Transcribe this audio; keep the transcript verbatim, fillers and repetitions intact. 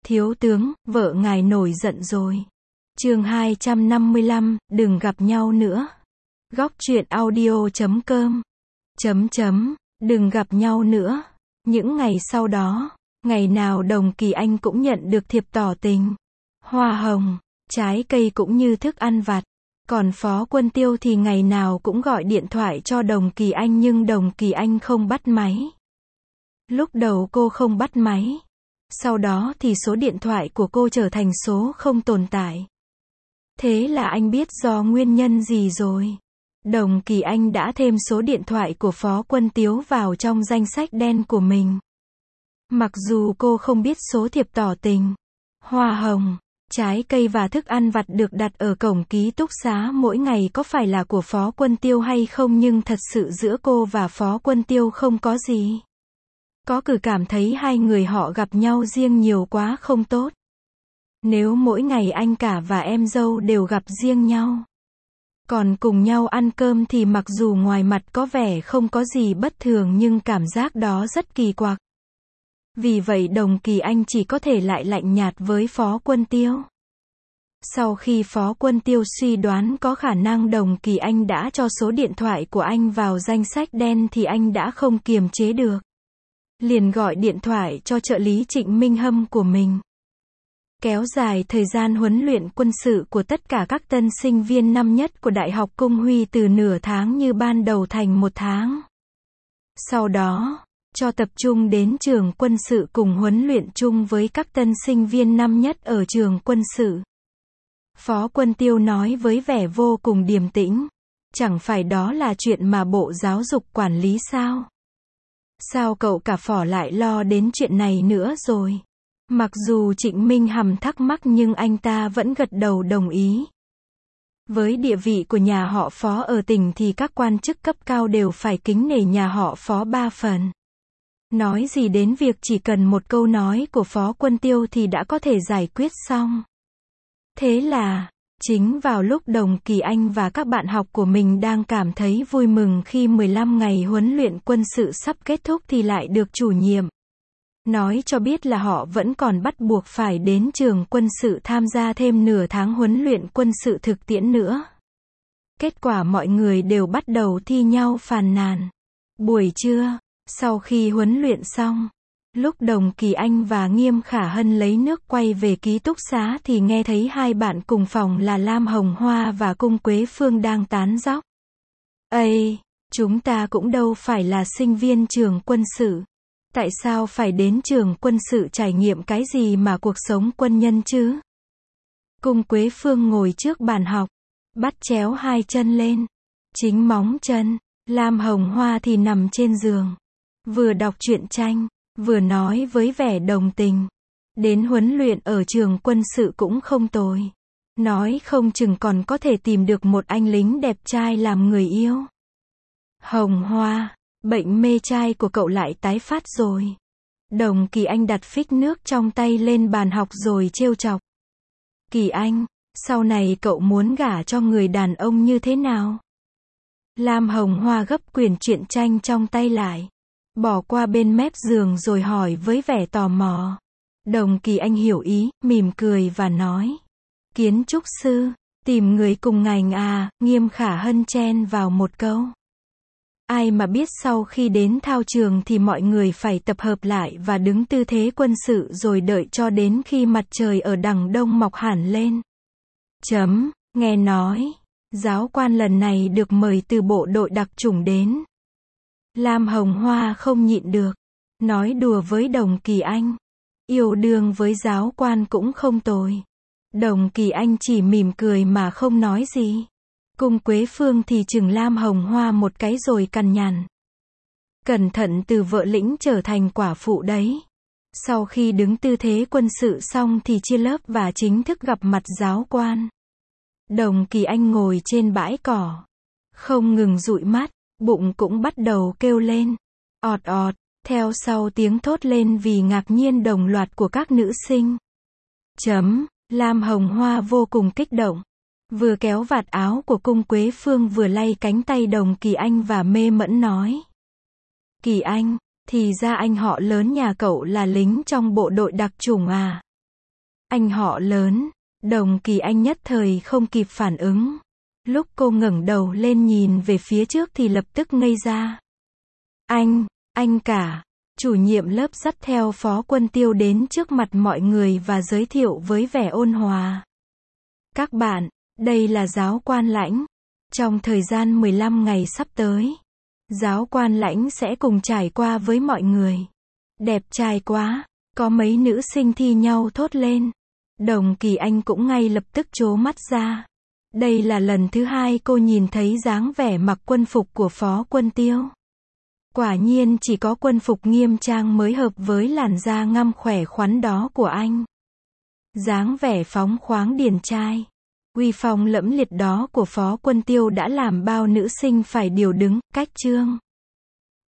Thiếu tướng, vợ ngài nổi giận rồi. Chương hai trăm năm mươi lăm, đừng gặp nhau nữa. Góc truyện audio chấm com. Chấm chấm, đừng gặp nhau nữa. Những ngày sau đó, ngày nào Đồng Kỳ Anh cũng nhận được thiệp tỏ tình. Hoa hồng, trái cây cũng như thức ăn vặt. Còn Phó Quân Tiêu thì ngày nào cũng gọi điện thoại cho Đồng Kỳ Anh nhưng Đồng Kỳ Anh không bắt máy. Lúc đầu cô không bắt máy. Sau đó thì số điện thoại của cô trở thành số không tồn tại. Thế là anh biết do nguyên nhân gì rồi. Đồng Kỳ Anh đã thêm số điện thoại của Phó Quân Tiếu vào trong danh sách đen của mình. Mặc dù cô không biết số thiệp tỏ tình, hoa hồng, trái cây và thức ăn vặt được đặt ở cổng ký túc xá mỗi ngày có phải là của Phó Quân Tiêu hay không, nhưng thật sự giữa cô và Phó Quân Tiêu không có gì. Có cử cảm thấy hai người họ gặp nhau riêng nhiều quá không tốt. Nếu mỗi ngày anh cả và em dâu đều gặp riêng nhau, còn cùng nhau ăn cơm thì mặc dù ngoài mặt có vẻ không có gì bất thường nhưng cảm giác đó rất kỳ quặc. Vì vậy Đồng Kỳ Anh chỉ có thể lại lạnh nhạt với Phó Quân Tiêu. Sau khi Phó Quân Tiêu suy đoán có khả năng Đồng Kỳ Anh đã cho số điện thoại của anh vào danh sách đen thì anh đã không kiềm chế được. Liền gọi điện thoại cho trợ lý Trịnh Minh Hâm của mình. Kéo dài thời gian huấn luyện quân sự của tất cả các tân sinh viên năm nhất của Đại học Cung Huy từ nửa tháng như ban đầu thành một tháng. Sau đó, cho tập trung đến trường quân sự cùng huấn luyện chung với các tân sinh viên năm nhất ở trường quân sự. Phó Quân Tiêu nói với vẻ vô cùng điềm tĩnh. Chẳng phải đó là chuyện mà Bộ Giáo dục quản lý sao? Sao cậu cả Phỏ lại lo đến chuyện này nữa rồi? Mặc dù Trịnh Minh Hầm thắc mắc nhưng anh ta vẫn gật đầu đồng ý. Với địa vị của nhà họ Phó ở tỉnh thì các quan chức cấp cao đều phải kính nể nhà họ Phó ba phần. Nói gì đến việc chỉ cần một câu nói của Phó Quân Tiêu thì đã có thể giải quyết xong. Thế là, chính vào lúc Đồng Kỳ Anh và các bạn học của mình đang cảm thấy vui mừng khi mười lăm ngày huấn luyện quân sự sắp kết thúc thì lại được chủ nhiệm nói cho biết là họ vẫn còn bắt buộc phải đến trường quân sự tham gia thêm nửa tháng huấn luyện quân sự thực tiễn nữa. Kết quả mọi người đều bắt đầu thi nhau phàn nàn. Buổi trưa, sau khi huấn luyện xong, lúc Đồng Kỳ Anh và Nghiêm Khả Hân lấy nước quay về ký túc xá thì nghe thấy hai bạn cùng phòng là Lam Hồng Hoa và Cung Quế Phương đang tán dóc. Ây, chúng ta cũng đâu phải là sinh viên trường quân sự. Tại sao phải đến trường quân sự trải nghiệm cái gì mà cuộc sống quân nhân chứ? Cung Quế Phương ngồi trước bàn học, bắt chéo hai chân lên, chính móng chân. Lam Hồng Hoa thì nằm trên giường, vừa đọc truyện tranh, vừa nói với vẻ đồng tình. Đến huấn luyện ở trường quân sự cũng không tồi. Nói không chừng còn có thể tìm được một anh lính đẹp trai làm người yêu. Hồng Hoa, bệnh mê trai của cậu lại tái phát rồi. Đồng Kỳ Anh đặt phích nước trong tay lên bàn học rồi trêu chọc. Kỳ Anh, sau này cậu muốn gả cho người đàn ông như thế nào? Lam Hồng Hoa gấp quyển truyện tranh trong tay lại, bỏ qua bên mép giường rồi hỏi với vẻ tò mò. Đồng Kỳ Anh hiểu ý, mỉm cười và nói. Kiến trúc sư, tìm người cùng ngành à? Nghiêm Khả Hân chen vào một câu. Ai mà biết sau khi đến thao trường thì mọi người phải tập hợp lại và đứng tư thế quân sự rồi đợi cho đến khi mặt trời ở đằng đông mọc hẳn lên. Chấm, nghe nói, giáo quan lần này được mời từ bộ đội đặc chủng đến. Lam Hồng Hoa không nhịn được, nói đùa với Đồng Kỳ Anh. Yêu đương với giáo quan cũng không tồi. Đồng Kỳ Anh chỉ mỉm cười mà không nói gì. Cung Quế Phương thì chừng Lam Hồng Hoa một cái rồi cằn nhằn. Cẩn thận từ vợ lĩnh trở thành quả phụ đấy. Sau khi đứng tư thế quân sự xong thì chia lớp và chính thức gặp mặt giáo quan. Đồng Kỳ Anh ngồi trên bãi cỏ, không ngừng dụi mắt, bụng cũng bắt đầu kêu lên. Ọt ọt, theo sau tiếng thốt lên vì ngạc nhiên đồng loạt của các nữ sinh. Chấm, Lam Hồng Hoa vô cùng kích động. Vừa kéo vạt áo của Cung Quế Phương vừa lay cánh tay Đồng Kỳ Anh và mê mẫn nói. Kỳ Anh, thì ra anh họ lớn nhà cậu là lính trong bộ đội đặc chủng à? Anh họ lớn. Đồng Kỳ Anh nhất thời không kịp phản ứng. Lúc cô ngẩng đầu lên nhìn về phía trước thì lập tức ngây ra. Anh, anh cả. Chủ nhiệm lớp dắt theo Phó Quân Tiêu đến trước mặt mọi người và giới thiệu với vẻ ôn hòa. Các bạn, đây là giáo quan Lãnh. Trong thời gian mười lăm ngày sắp tới, giáo quan Lãnh sẽ cùng trải qua với mọi người. Đẹp trai quá, có mấy nữ sinh thi nhau thốt lên. Đồng Kỳ Anh cũng ngay lập tức trố mắt ra. Đây là lần thứ hai cô nhìn thấy dáng vẻ mặc quân phục của Phó Quân Tiêu. Quả nhiên chỉ có quân phục nghiêm trang mới hợp với làn da ngăm khỏe khoắn đó của anh. Dáng vẻ phóng khoáng điển trai, uy phong lẫm liệt đó của Phó Quân Tiêu đã làm bao nữ sinh phải điều đứng, cách chương.